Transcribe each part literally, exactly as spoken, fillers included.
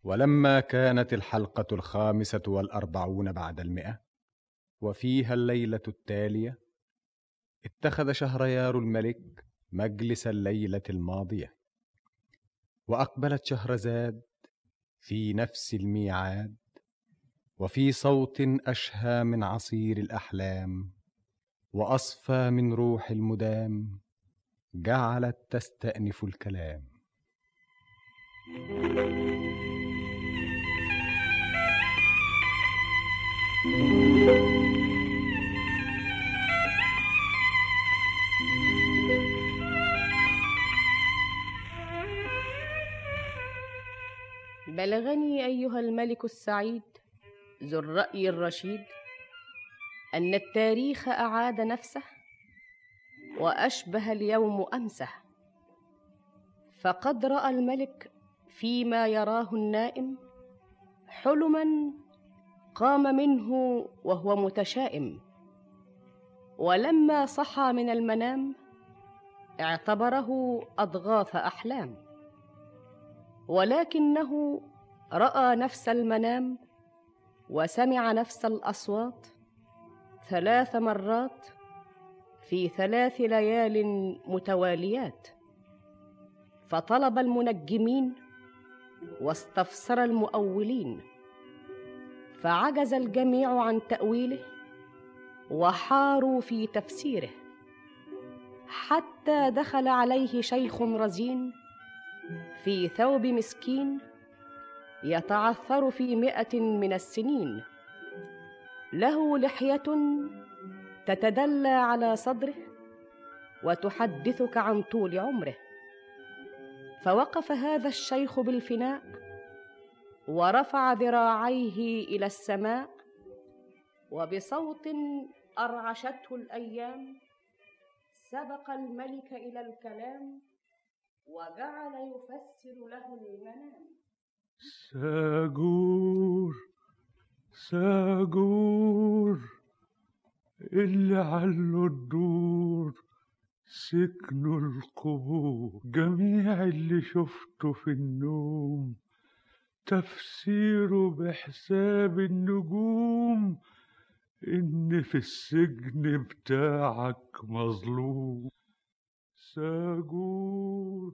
ولما كانت الحلقة الخامسة والأربعون بعد المئة وفيها الليلة التالية، اتخذ شهريار الملك مجلس الليلة الماضية، وأقبلت شهرزاد في نفس الميعاد، وفي صوت أشهى من عصير الأحلام وأصفى من روح المدام، جعلت تستأنف الكلام. بلغني أيها الملك السعيد ذو الرأي الرشيد أن التاريخ أعاد نفسه وأشبه اليوم أمسه، فقد رأى الملك فيما يراه النائم حلما قام منه وهو متشائم، ولما صحى من المنام اعتبره أضغاث أحلام، ولكنه رأى نفس المنام وسمع نفس الأصوات ثلاث مرات في ثلاث ليال متواليات، فطلب المنجمين واستفسر المؤولين، فعجز الجميع عن تأويله وحاروا في تفسيره، حتى دخل عليه شيخ رزين في ثوب مسكين يتعثر في مئة من السنين، له لحية تتدلى على صدره وتحدثك عن طول عمره. فوقف هذا الشيخ بالفناء ورفع ذراعيه إلى السماء، وبصوت أرعشته الأيام سبق الملك إلى الكلام وجعل يفسر له المنام. ساجور ساجور اللي علوا الدور سكنوا القبور، جميع اللي شفته في النوم تفسيره بحساب النجوم إن في السجن بتاعك مظلوم. ساجور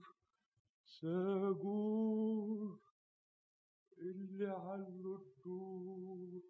ساجور اللي علوا الدور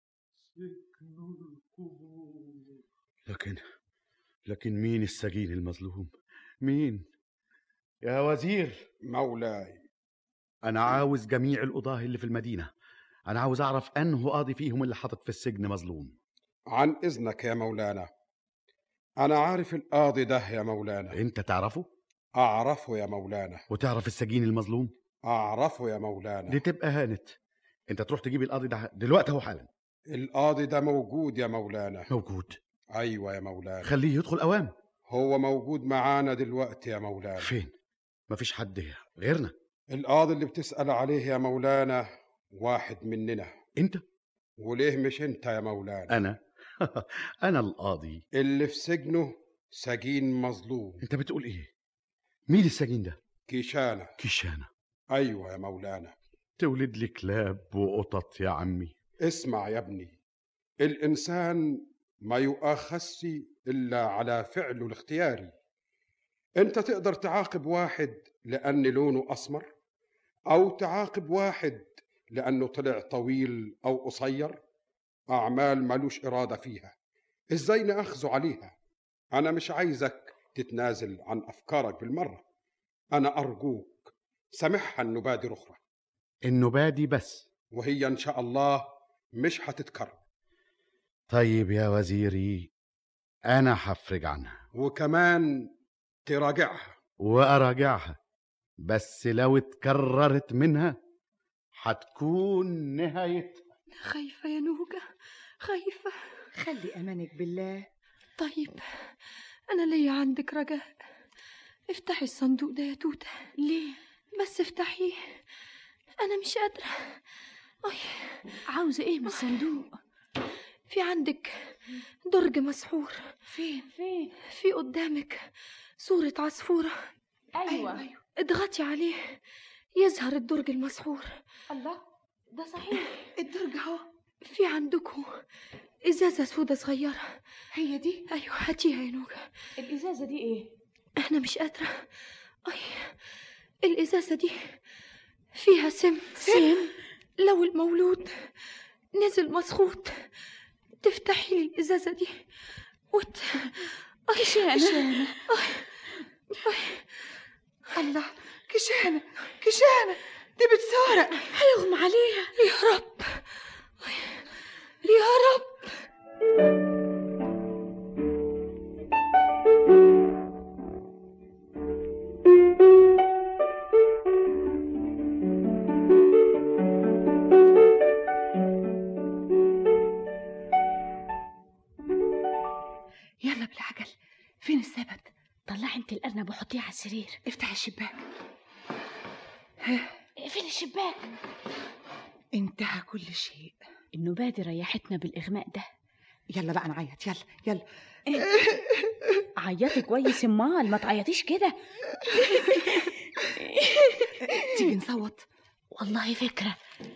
سكنوا القبور. لكن لكن مين السجين المظلوم؟ مين؟ يا وزير. مولاي، أنا عاوز جميع القضاة اللي في المدينة، أنا عاوز أعرف أنه قاضي فيهم اللي حاطط في السجن مظلوم. عن إذنك يا مولانا، أنا عارف القاضي ده يا مولانا. أنت تعرفه؟ أعرفه يا مولانا. وتعرف السجين المظلوم؟ أعرفه يا مولانا. دي تبقى هانت. أنت تروح تجيب القاضي ده دلوقتي أهو حالا. القاضي ده موجود يا مولانا. موجود؟ أيوة يا مولانا. خليه يدخل أوام. هو موجود معانا دلوقتي يا مولانا. فين؟ مفيش حد غيرنا. القاضي اللي بتسأل عليه يا مولانا واحد مننا. أنت؟ وليه مش أنت يا مولانا؟ أنا أنا القاضي اللي في سجنه سجين مظلوم. أنت بتقول إيه؟ مين السجين ده؟ كيشانة. كيشانة؟ أيوة يا مولانا. تولد لي كلاب وقطط يا عمي. اسمع يا ابني، الإنسان ما يؤاخذش إلا على فعله الاختياري. أنت تقدر تعاقب واحد لأن لونه أسمر، أو تعاقب واحد لأنه طلع طويل أو قصير، أعمال ملوش إرادة فيها، إزاي نأخذه عليها؟ أنا مش عايزك تتنازل عن أفكارك بالمرة، أنا أرجوك سامحها النبادي أخرى. النبادي بس؟ وهي إن شاء الله مش هتتكرر. طيب يا وزيري، أنا هفرج عنها، وكمان تراجعها. وأراجعها، بس لو اتكررت منها هتكون نهايتها. خايفة يا نوجة، خايفة. خلي أمانك بالله. طيب أنا ليا عندك رجاء، افتحي الصندوق ده يا توتة. ليه؟ بس افتحيه، أنا مش قادرة. أي. عاوزة إيه من الصندوق؟ في عندك درج مسحور. فين فين؟ في قدامك صورة عصفورة. أيوة, أيوة. اضغطي عليه يظهر الدرج المسحور. الله، ده صحيح الدرج اهو. في عندكم ازازه سودة صغيره. هي دي؟ ايوه هاتيها يا نوجة. الازازه دي ايه؟ انا مش قادره. اي الازازه دي فيها سم. سم؟ لو المولود نزل مسخوط تفتحي لي الازازه دي وت كشانه. كشانه. الله، كشانه كشانه دي بتسارق، هيغمى عليها. يا رب يا رب. يلا بالعجل. فين السبت؟ طلعي انت الارنب وحطيه على السرير. افتح الشباك. فين الشباك؟ انتهى كل شيء. النوبة ريحتنا بالإغماء ده. يلا بقى نعيط. يلا يلا. عيطي كويس امال، ما تعيطيش كده. تيجي نصوت. والله فكرة.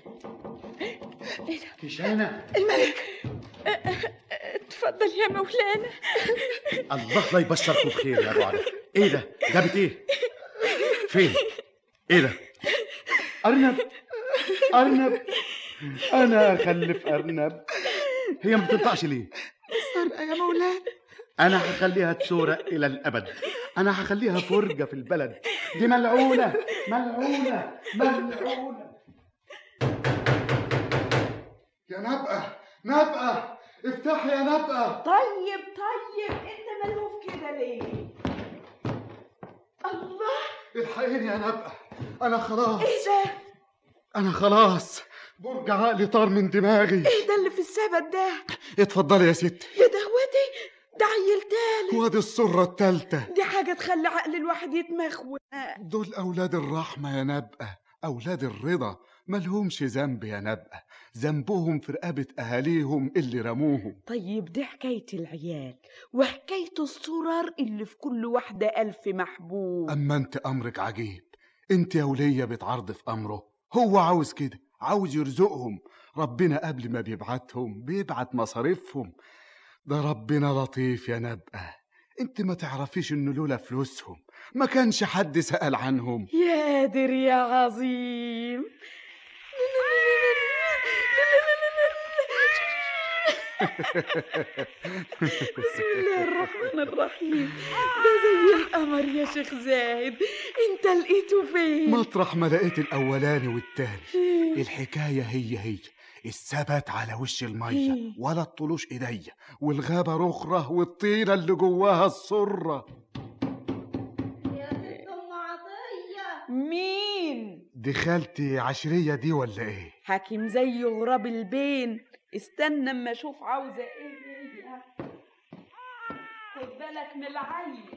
كشانة. الملك. اتفضل يا مولانا. الله لا يبشركم بخير يا ابو علي. ايه ده؟ جابت ايه؟ فين؟ ايه ده؟ ارنب. ارنب. انا اخلف ارنب. هي ما بتنطقش ليه؟ سرقة يا مولانا. انا هخليها تسورق الى الابد. انا هخليها فرجة في البلد. دي ملعونة ملعونة ملعونة. يا نبقى نبقى افتحي يا نبقى. طيب طيب انت ملهوف كده ليه؟ الله، الحقيني يا نبقى، انا خلاص. ايه ده؟ انا خلاص برج عقلي طار من دماغي. ايه ده اللي في السبت ده؟ اتفضلي يا ستي. يا دهوتي، ده عيل تالت. وادي السرة التالتة. دي حاجة تخلي عقل الواحد يتمخوق. دول اولاد الرحمة يا نبقى، اولاد الرضا، ملهمش ذنب يا نبقى، ذنبهم في رقبة اهاليهم اللي رموهم. طيب دي حكاية العيال وحكاية السرار اللي في كل واحدة ألف محبوب. اما انت امرك عجيب، انت يا ولية بتعرض في امره. هو عاوز كده، عاوز يرزقهم. ربنا قبل ما بيبعتهم بيبعت مصاريفهم. ده ربنا لطيف يا نبقى. انت ما تعرفيش انه لولا فلوسهم ما كانش حد سأل عنهم. يا قادر يا عظيم. بسم الله الرحمن الرحيم. ده زي القمر يا شيخ زاهد. انت لقيته فين؟ مطرح ما لقيت الاولاني والتاني. الحكاية هي هي، الثبت على وش المية ولا الطلوش ايديا، والغابة رخرة والطينة اللي جواها السرة. يا ست ام عطية. مين؟ دي خالتي عشرية دي ولا ايه؟ حاكم زي غراب البين. استنى اما اشوف عاوزة ايه هي. خد بالك من العين.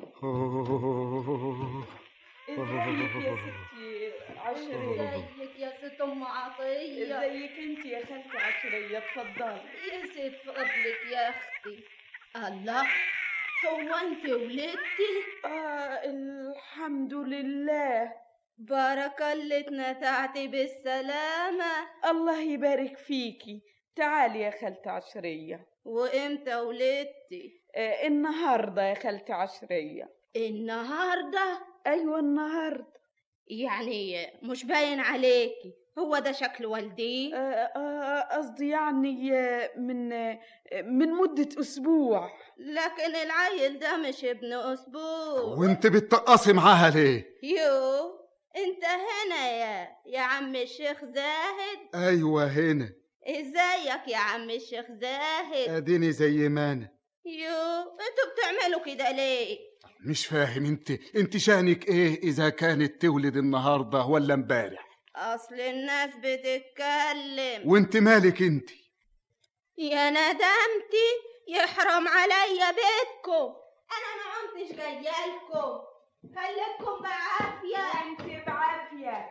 ازيك يا ستي عشرية؟ ازيك يا ست ام عطية؟ ازيك انت يا خالتي عشرية؟ اتفضلي. يا ست فضلك يا اختي. الله، هو انت ولدتي؟ آه الحمد لله. بارك الله اتنتعتي بالسلامة. الله يبارك فيكي. تعالي يا خالتي عشرية. وامتى ولدتي؟ آه النهاردة يا خالتي عشرية. النهاردة؟ ايوه النهاردة. يعني مش باين عليكي. هو ده شكل والدي؟ قصدي يعني من من مدة أسبوع. لكن العيل ده مش ابن أسبوع. وانت بتقصي معاها ليه؟ يو، انت هنا يا يا عم الشيخ زاهد؟ ايوه هنا. ازيك يا عم الشيخ زاهد؟ اديني زي ما انا. يو، انتوا بتعملوا كده ليه؟ مش فاهم. انت انت شانك ايه اذا كانت تولد النهارده ولا امبارح؟ اصل الناس بتتكلم. وانت مالك انت؟ يا ندمتي يحرم عليا بيتكم. انا ما عمتش جايالكم. خليكم بعافيه. انت بعافيه.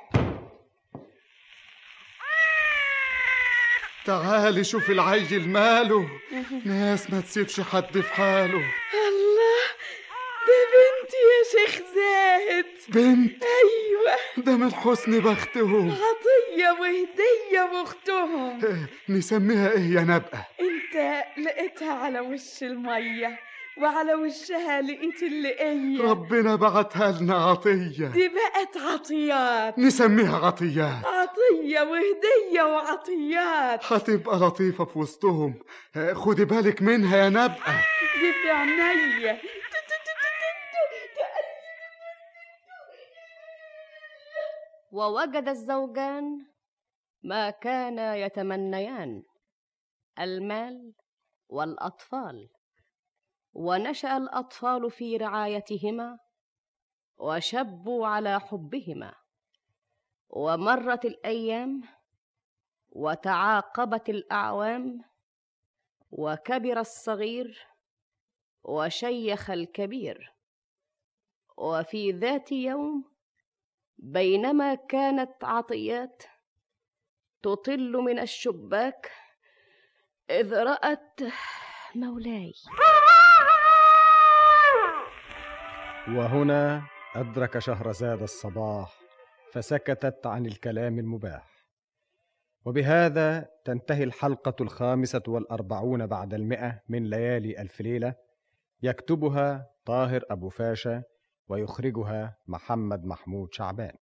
تعالي شوف العيل ماله. ناس ما تسيبش حد في حاله. الله، ده بنتي يا شيخ زاهد. بنت؟ ايوه، ده من حسن بختهم. عطية وهدية واختهم. نسميها ايه يا نبقى؟ انت لقيتها على وش المية وعلى وشها لقيت اللقية. ربنا بعتها لنا عطية. دي بقت عطيات. نسميها عطيات. عطية وهدية وعطيات. هتبقى لطيفة في وسطهم. خدي بالك منها يا نبقى. دي في عينيا. ووجد الزوجان ما كانا يتمنيان، المال والأطفال، ونشأ الأطفال في رعايتهما وشبوا على حبهما. ومرت الأيام وتعاقبت الأعوام، وكبر الصغير وشيخ الكبير. وفي ذات يوم بينما كانت عطيات تطل من الشباك إذ رأت مولاي. وهنا أدرك شهرزاد الصباح فسكتت عن الكلام المباح. وبهذا تنتهي الحلقة الخامسة والأربعون بعد المئة من ليالي ألف ليلة، يكتبها طاهر أبو فاشا ويخرجها محمد محمود شعبان.